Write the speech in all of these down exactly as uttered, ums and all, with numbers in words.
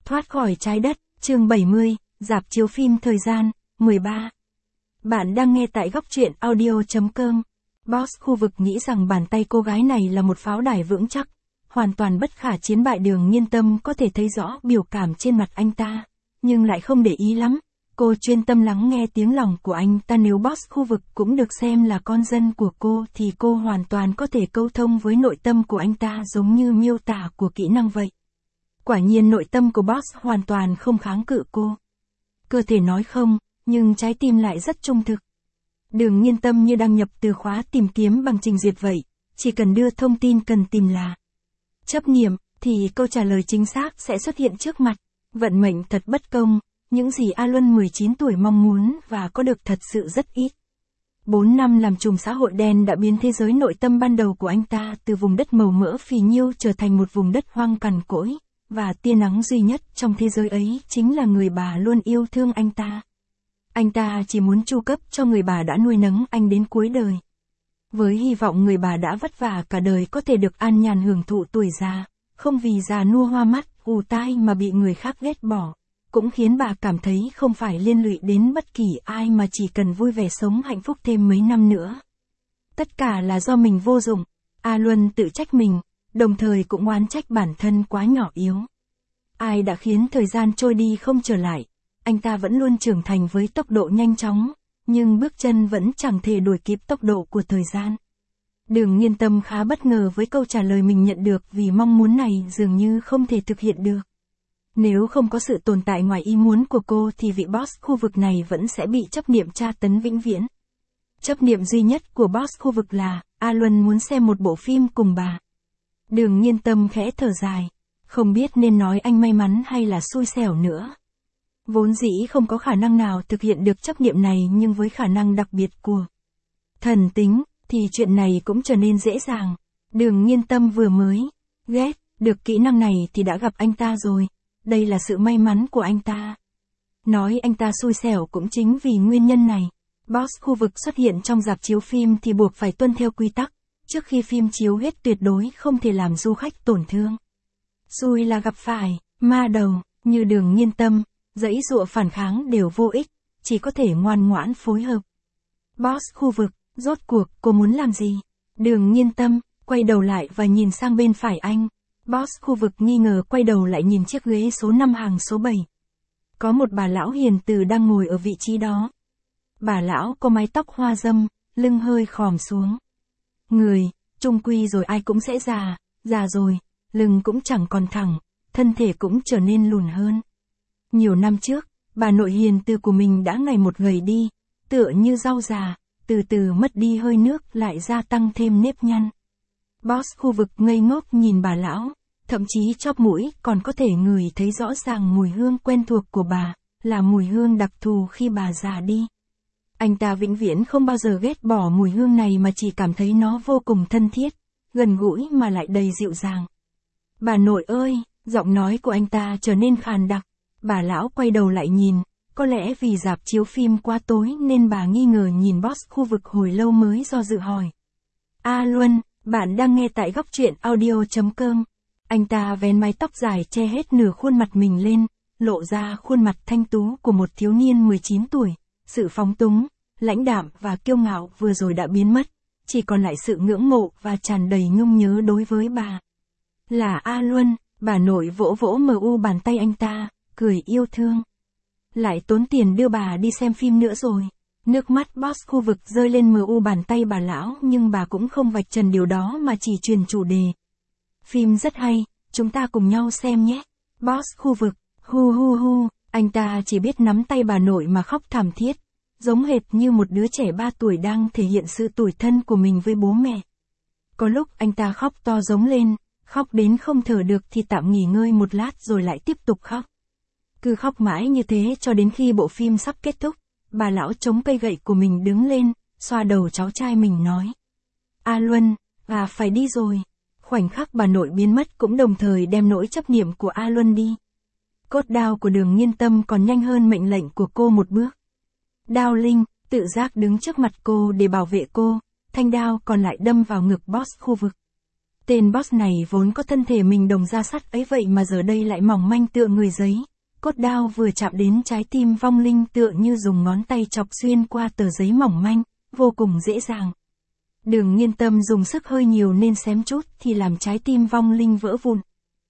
Thoát khỏi trái đất, chương bảy mươi, rạp chiếu phim thời gian, mười ba. Bạn đang nghe tại góc truyện audio chấm com. Boss khu vực nghĩ rằng bàn tay cô gái này là một pháo đài vững chắc, hoàn toàn bất khả chiến bại. Đường Nhiên Tâm có thể thấy rõ biểu cảm trên mặt anh ta, nhưng lại không để ý lắm. Cô chuyên tâm lắng nghe tiếng lòng của anh ta. Nếu Boss khu vực cũng được xem là con dân của cô thì cô hoàn toàn có thể câu thông với nội tâm của anh ta giống như miêu tả của kỹ năng vậy. Quả nhiên nội tâm của Boss hoàn toàn không kháng cự cô. Cơ thể nói không, nhưng trái tim lại rất trung thực. Đường Nhiên Tâm như đang nhập từ khóa tìm kiếm bằng trình duyệt vậy, chỉ cần đưa thông tin cần tìm là chấp niệm, thì câu trả lời chính xác sẽ xuất hiện trước mặt. Vận mệnh thật bất công, những gì A Luân mười chín tuổi mong muốn và có được thật sự rất ít. bốn năm làm trùm xã hội đen đã biến thế giới nội tâm ban đầu của anh ta từ vùng đất màu mỡ phì nhiêu trở thành một vùng đất hoang cằn cỗi, và tia nắng duy nhất trong thế giới ấy chính là người bà luôn yêu thương anh ta. Anh ta chỉ muốn chu cấp cho người bà đã nuôi nấng anh đến cuối đời. Với hy vọng người bà đã vất vả cả đời có thể được an nhàn hưởng thụ tuổi già, không vì già nua hoa mắt, ù tai mà bị người khác ghét bỏ, cũng khiến bà cảm thấy không phải liên lụy đến bất kỳ ai mà chỉ cần vui vẻ sống hạnh phúc thêm mấy năm nữa. Tất cả là do mình vô dụng. A Luân tự trách mình, đồng thời cũng oán trách bản thân quá nhỏ yếu. Ai đã khiến thời gian trôi đi không trở lại, anh ta vẫn luôn trưởng thành với tốc độ nhanh chóng, nhưng bước chân vẫn chẳng thể đuổi kịp tốc độ của thời gian. Đường Nhiên Tâm khá bất ngờ với câu trả lời mình nhận được, vì mong muốn này dường như không thể thực hiện được. Nếu không có sự tồn tại ngoài ý muốn của cô thì vị boss khu vực này vẫn sẽ bị chấp niệm tra tấn vĩnh viễn. Chấp niệm duy nhất của boss khu vực là, A Luân muốn xem một bộ phim cùng bà. Đường Nhiên Tâm khẽ thở dài, không biết nên nói anh may mắn hay là xui xẻo nữa. Vốn dĩ không có khả năng nào thực hiện được chấp niệm này, nhưng với khả năng đặc biệt của thần tính, thì chuyện này cũng trở nên dễ dàng. Đường Nhiên Tâm vừa mới ghét được kỹ năng này thì đã gặp anh ta rồi. Đây là sự may mắn của anh ta. Nói anh ta xui xẻo cũng chính vì nguyên nhân này. Boss khu vực xuất hiện trong rạp chiếu phim thì buộc phải tuân theo quy tắc. Trước khi phim chiếu hết tuyệt đối không thể làm du khách tổn thương. Xui là gặp phải ma đầu, như Đường Nhiên Tâm, giãy giụa phản kháng đều vô ích, chỉ có thể ngoan ngoãn phối hợp. Boss khu vực, rốt cuộc cô muốn làm gì? Đường Nhiên Tâm quay đầu lại và nhìn sang bên phải anh. Boss khu vực nghi ngờ quay đầu lại nhìn chiếc ghế số năm hàng số bảy. Có một bà lão hiền từ đang ngồi ở vị trí đó. Bà lão có mái tóc hoa râm, lưng hơi khòm xuống. Người, chung quy rồi ai cũng sẽ già, già rồi, lưng cũng chẳng còn thẳng, thân thể cũng trở nên lùn hơn. Nhiều năm trước, bà nội hiền từ của mình đã ngày một gầy đi, tựa như rau già, từ từ mất đi hơi nước lại gia tăng thêm nếp nhăn. Boss khu vực ngây ngốc nhìn bà lão, thậm chí chóp mũi còn có thể ngửi thấy rõ ràng mùi hương quen thuộc của bà, là mùi hương đặc thù khi bà già đi. Anh ta vĩnh viễn không bao giờ ghét bỏ mùi hương này mà chỉ cảm thấy nó vô cùng thân thiết, gần gũi mà lại đầy dịu dàng. Bà nội ơi, giọng nói của anh ta trở nên khàn đặc. Bà lão quay đầu lại nhìn, có lẽ vì rạp chiếu phim quá tối nên bà nghi ngờ nhìn boss khu vực hồi lâu mới do dự hỏi. A Luân, bạn đang nghe tại góc truyện audio chấm com. Anh ta vén mái tóc dài che hết nửa khuôn mặt mình lên, lộ ra khuôn mặt thanh tú của một thiếu niên mười chín tuổi. Sự phóng túng, lãnh đạm và kiêu ngạo vừa rồi đã biến mất, chỉ còn lại sự ngưỡng mộ và tràn đầy nhung nhớ đối với bà. Là A Luân, bà nội vỗ vỗ mờ u bàn tay anh ta, cười yêu thương. Lại tốn tiền đưa bà đi xem phim nữa rồi. Nước mắt boss khu vực rơi lên mờ u bàn tay bà lão, nhưng bà cũng không vạch trần điều đó mà chỉ truyền chủ đề. Phim rất hay, chúng ta cùng nhau xem nhé. Boss khu vực, hu hu hu, anh ta chỉ biết nắm tay bà nội mà khóc thảm thiết, giống hệt như một đứa trẻ ba tuổi đang thể hiện sự tủi thân của mình với bố mẹ. Có lúc anh ta khóc to giống lên, khóc đến không thở được thì tạm nghỉ ngơi một lát rồi lại tiếp tục khóc. Cứ khóc mãi như thế cho đến khi bộ phim sắp kết thúc, bà lão chống cây gậy của mình đứng lên, xoa đầu cháu trai mình nói. A Luân, à phải đi rồi. Khoảnh khắc bà nội biến mất cũng đồng thời đem nỗi chấp niệm của A Luân đi. Cốt đao của Đường Nhiên Tâm còn nhanh hơn mệnh lệnh của cô một bước. Đao linh, tự giác đứng trước mặt cô để bảo vệ cô, thanh đao còn lại đâm vào ngực boss khu vực. Tên boss này vốn có thân thể mình đồng da sắt ấy vậy mà giờ đây lại mỏng manh tựa người giấy. Cốt đao vừa chạm đến trái tim vong linh tựa như dùng ngón tay chọc xuyên qua tờ giấy mỏng manh, vô cùng dễ dàng. Đường Nghiên Tâm dùng sức hơi nhiều nên xém chút thì làm trái tim vong linh vỡ vụn.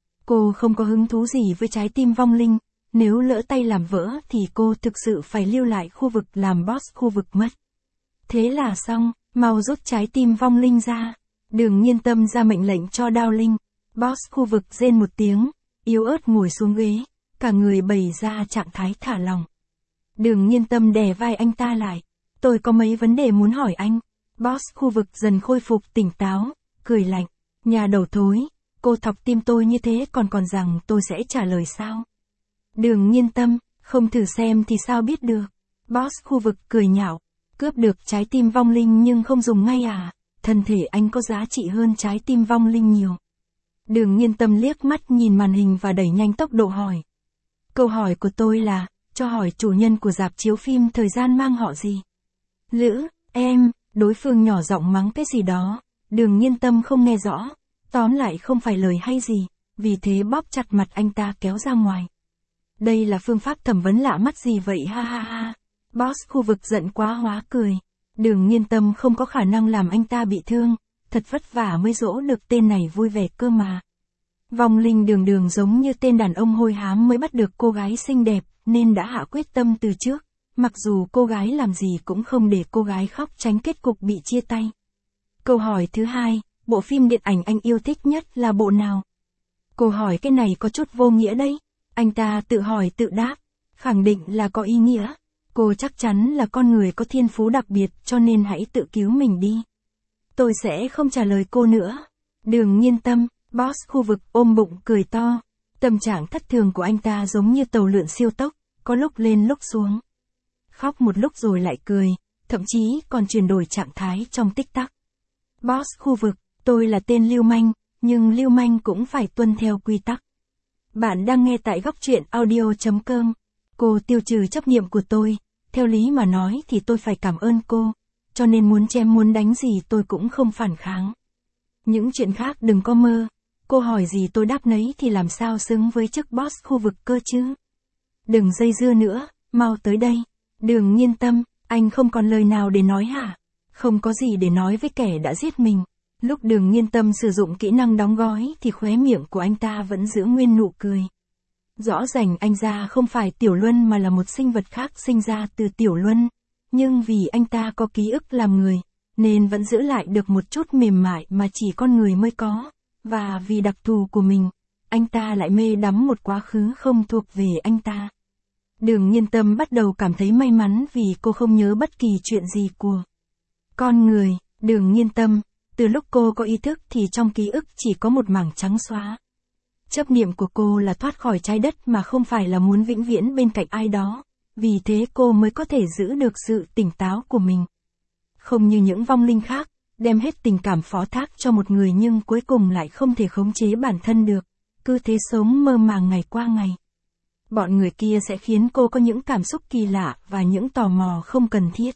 Cô không có hứng thú gì với trái tim vong linh, nếu lỡ tay làm vỡ thì cô thực sự phải lưu lại khu vực làm boss khu vực mất. Thế là xong, mau rút trái tim vong linh ra. Đường Nghiên Tâm ra mệnh lệnh cho Đao Linh. Boss khu vực rên một tiếng, yếu ớt ngồi xuống ghế, cả người bày ra trạng thái thả lỏng. Đường Nghiên Tâm đè vai anh ta lại. Tôi có mấy vấn đề muốn hỏi anh. Boss khu vực dần khôi phục tỉnh táo, cười lạnh. Nhà đầu thối, cô thọc tim tôi như thế còn còn rằng tôi sẽ trả lời sao? Đường Nghiên Tâm, không thử xem thì sao biết được. Boss khu vực cười nhạo. Cướp được trái tim vong linh nhưng không dùng ngay à? Thân thể anh có giá trị hơn trái tim vong linh nhiều. Đường Nghiên Tâm liếc mắt nhìn màn hình và đẩy nhanh tốc độ hỏi. Câu hỏi của tôi là, cho hỏi chủ nhân của rạp chiếu phim Thời Gian mang họ gì? Lữ, em, đối phương nhỏ giọng mắng cái gì đó. Đường Nghiên Tâm không nghe rõ. Tóm lại không phải lời hay gì, vì thế bóp chặt mặt anh ta kéo ra ngoài. Đây là phương pháp thẩm vấn lạ mắt gì vậy ha ha ha. Boss khu vực giận quá hóa cười. Đường Nghiên Tâm không có khả năng làm anh ta bị thương, thật vất vả mới dỗ được tên này vui vẻ cơ mà. Vong linh đường đường giống như tên đàn ông hôi hám mới bắt được cô gái xinh đẹp, nên đã hạ quyết tâm từ trước, mặc dù cô gái làm gì cũng không để cô gái khóc tránh kết cục bị chia tay. Câu hỏi thứ hai, bộ phim điện ảnh anh yêu thích nhất là bộ nào? Câu hỏi cái này có chút vô nghĩa đấy. Anh ta tự hỏi tự đáp, khẳng định là có ý nghĩa. Cô chắc chắn là con người có thiên phú đặc biệt cho nên hãy tự cứu mình đi. Tôi sẽ không trả lời cô nữa. Đường Nghiên Tâm, boss khu vực ôm bụng cười to. Tâm trạng thất thường của anh ta giống như tàu lượn siêu tốc, có lúc lên lúc xuống. Khóc một lúc rồi lại cười, thậm chí còn chuyển đổi trạng thái trong tích tắc. Boss khu vực, tôi là tên lưu manh, nhưng lưu manh cũng phải tuân theo quy tắc. Bạn đang nghe tại góc truyện audio chấm com. Cô tiêu trừ chấp niệm của tôi, theo lý mà nói thì tôi phải cảm ơn cô, cho nên muốn chém muốn đánh gì tôi cũng không phản kháng. Những chuyện khác đừng có mơ, cô hỏi gì tôi đáp nấy thì làm sao xứng với chức boss khu vực cơ chứ. Đừng dây dưa nữa, mau tới đây. Đường Nghiên Tâm, anh không còn lời nào để nói hả? Không có gì để nói với kẻ đã giết mình. Lúc Đường Nghiên Tâm sử dụng kỹ năng đóng gói thì khóe miệng của anh ta vẫn giữ nguyên nụ cười. Rõ ràng anh ra không phải Tiểu Luân mà là một sinh vật khác sinh ra từ Tiểu Luân, nhưng vì anh ta có ký ức làm người, nên vẫn giữ lại được một chút mềm mại mà chỉ con người mới có, và vì đặc thù của mình, anh ta lại mê đắm một quá khứ không thuộc về anh ta. Đường Nghiên Tâm bắt đầu cảm thấy may mắn vì cô không nhớ bất kỳ chuyện gì của con người. Đường Nghiên Tâm, từ lúc cô có ý thức thì trong ký ức chỉ có một mảng trắng xóa. Chấp niệm của cô là thoát khỏi trái đất mà không phải là muốn vĩnh viễn bên cạnh ai đó, vì thế cô mới có thể giữ được sự tỉnh táo của mình. Không như những vong linh khác, đem hết tình cảm phó thác cho một người nhưng cuối cùng lại không thể khống chế bản thân được, cứ thế sống mơ màng ngày qua ngày. Bọn người kia sẽ khiến cô có những cảm xúc kỳ lạ và những tò mò không cần thiết.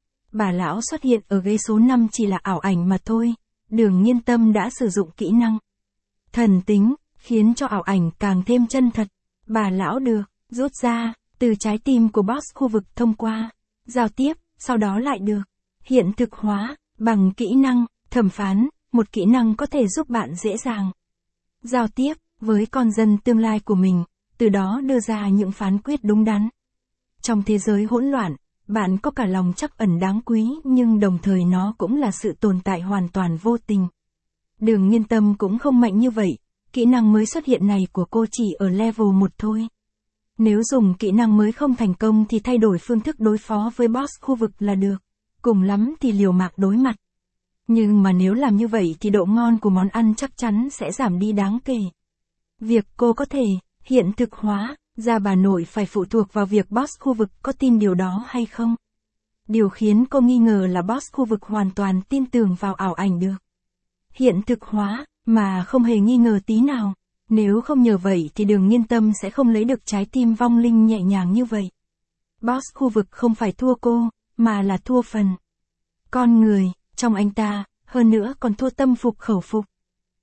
Bà lão xuất hiện ở ghế số năm chỉ là ảo ảnh mà thôi. Đường Nghiên Tâm đã sử dụng kỹ năng thần tính, khiến cho ảo ảnh càng thêm chân thật. Bà lão được rút ra từ trái tim của boss khu vực thông qua giao tiếp, sau đó lại được hiện thực hóa bằng kỹ năng thẩm phán, một kỹ năng có thể giúp bạn dễ dàng giao tiếp với con dân tương lai của mình, từ đó đưa ra những phán quyết đúng đắn. Trong thế giới hỗn loạn, bạn có cả lòng trắc ẩn đáng quý nhưng đồng thời nó cũng là sự tồn tại hoàn toàn vô tình. Đường Nghiên Tâm cũng không mạnh như vậy, kỹ năng mới xuất hiện này của cô chỉ ở level một thôi. Nếu dùng kỹ năng mới không thành công thì thay đổi phương thức đối phó với boss khu vực là được, cùng lắm thì liều mạng đối mặt. Nhưng mà nếu làm như vậy thì độ ngon của món ăn chắc chắn sẽ giảm đi đáng kể. Việc cô có thể hiện thực hóa ra bà nội phải phụ thuộc vào việc boss khu vực có tin điều đó hay không. Điều khiến cô nghi ngờ là boss khu vực hoàn toàn tin tưởng vào ảo ảnh được hiện thực hóa, mà không hề nghi ngờ tí nào. Nếu không nhờ vậy thì Đường Nghiên Tâm sẽ không lấy được trái tim vong linh nhẹ nhàng như vậy. Boss khu vực không phải thua cô, mà là thua phần con người trong anh ta, hơn nữa còn thua tâm phục khẩu phục.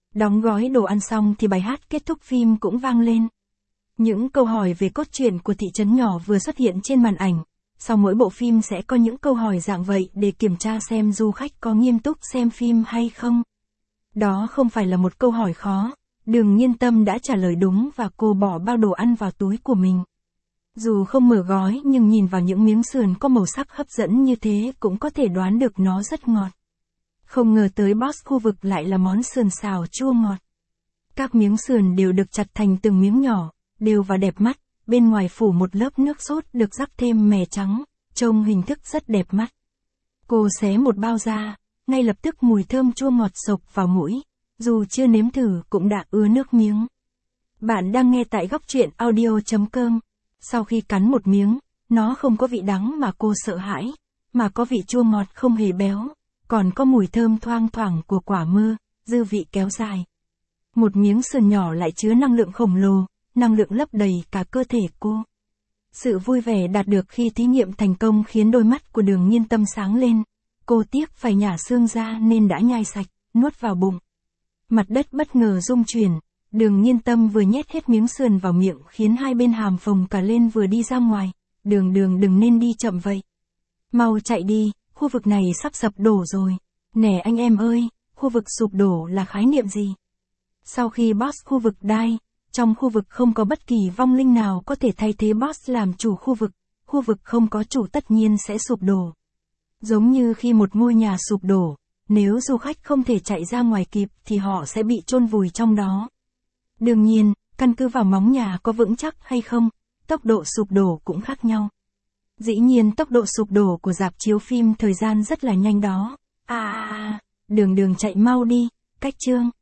Đóng gói đồ ăn xong thì bài hát kết thúc phim cũng vang lên. Những câu hỏi về cốt truyện của thị trấn nhỏ vừa xuất hiện trên màn ảnh. Sau mỗi bộ phim sẽ có những câu hỏi dạng vậy để kiểm tra xem du khách có nghiêm túc xem phim hay không. Đó không phải là một câu hỏi khó. Đường Nhiên Tâm đã trả lời đúng và cô bỏ bao đồ ăn vào túi của mình. Dù không mở gói nhưng nhìn vào những miếng sườn có màu sắc hấp dẫn như thế cũng có thể đoán được nó rất ngọt. Không ngờ tới boss khu vực lại là món sườn xào chua ngọt. Các miếng sườn đều được chặt thành từng miếng nhỏ, đều và đẹp mắt, bên ngoài phủ một lớp nước sốt được rắc thêm mè trắng, trông hình thức rất đẹp mắt. Cô xé một bao ra, ngay lập tức mùi thơm chua ngọt xộc vào mũi, dù chưa nếm thử cũng đã ứa nước miếng. Bạn đang nghe tại góc truyện audio chấm com. Sau khi cắn một miếng, nó không có vị đắng mà cô sợ hãi, mà có vị chua ngọt không hề béo, còn có mùi thơm thoang thoảng của quả mơ, dư vị kéo dài. Một miếng sườn nhỏ lại chứa năng lượng khổng lồ, năng lượng lấp đầy cả cơ thể cô. Sự vui vẻ đạt được khi thí nghiệm thành công khiến đôi mắt của Đường Nhiên Tâm sáng lên. Cô tiếc phải nhả xương ra nên đã nhai sạch, nuốt vào bụng. Mặt đất bất ngờ rung chuyển. Đường Nhiên Tâm vừa nhét hết miếng sườn vào miệng khiến hai bên hàm phồng cả lên vừa đi ra ngoài. Đường đường đừng nên đi chậm vậy. Mau chạy đi, khu vực này sắp sập đổ rồi. Nè anh em ơi, khu vực sụp đổ là khái niệm gì? Sau khi boss khu vực die, trong khu vực không có bất kỳ vong linh nào có thể thay thế boss làm chủ khu vực. Khu vực không có chủ tất nhiên sẽ sụp đổ. Giống như khi một ngôi nhà sụp đổ, nếu du khách không thể chạy ra ngoài kịp thì họ sẽ bị chôn vùi trong đó. Đương nhiên, căn cứ vào móng nhà có vững chắc hay không, tốc độ sụp đổ cũng khác nhau. Dĩ nhiên tốc độ sụp đổ của rạp chiếu phim thời gian rất là nhanh đó. À, đường đường chạy mau đi, cách chương.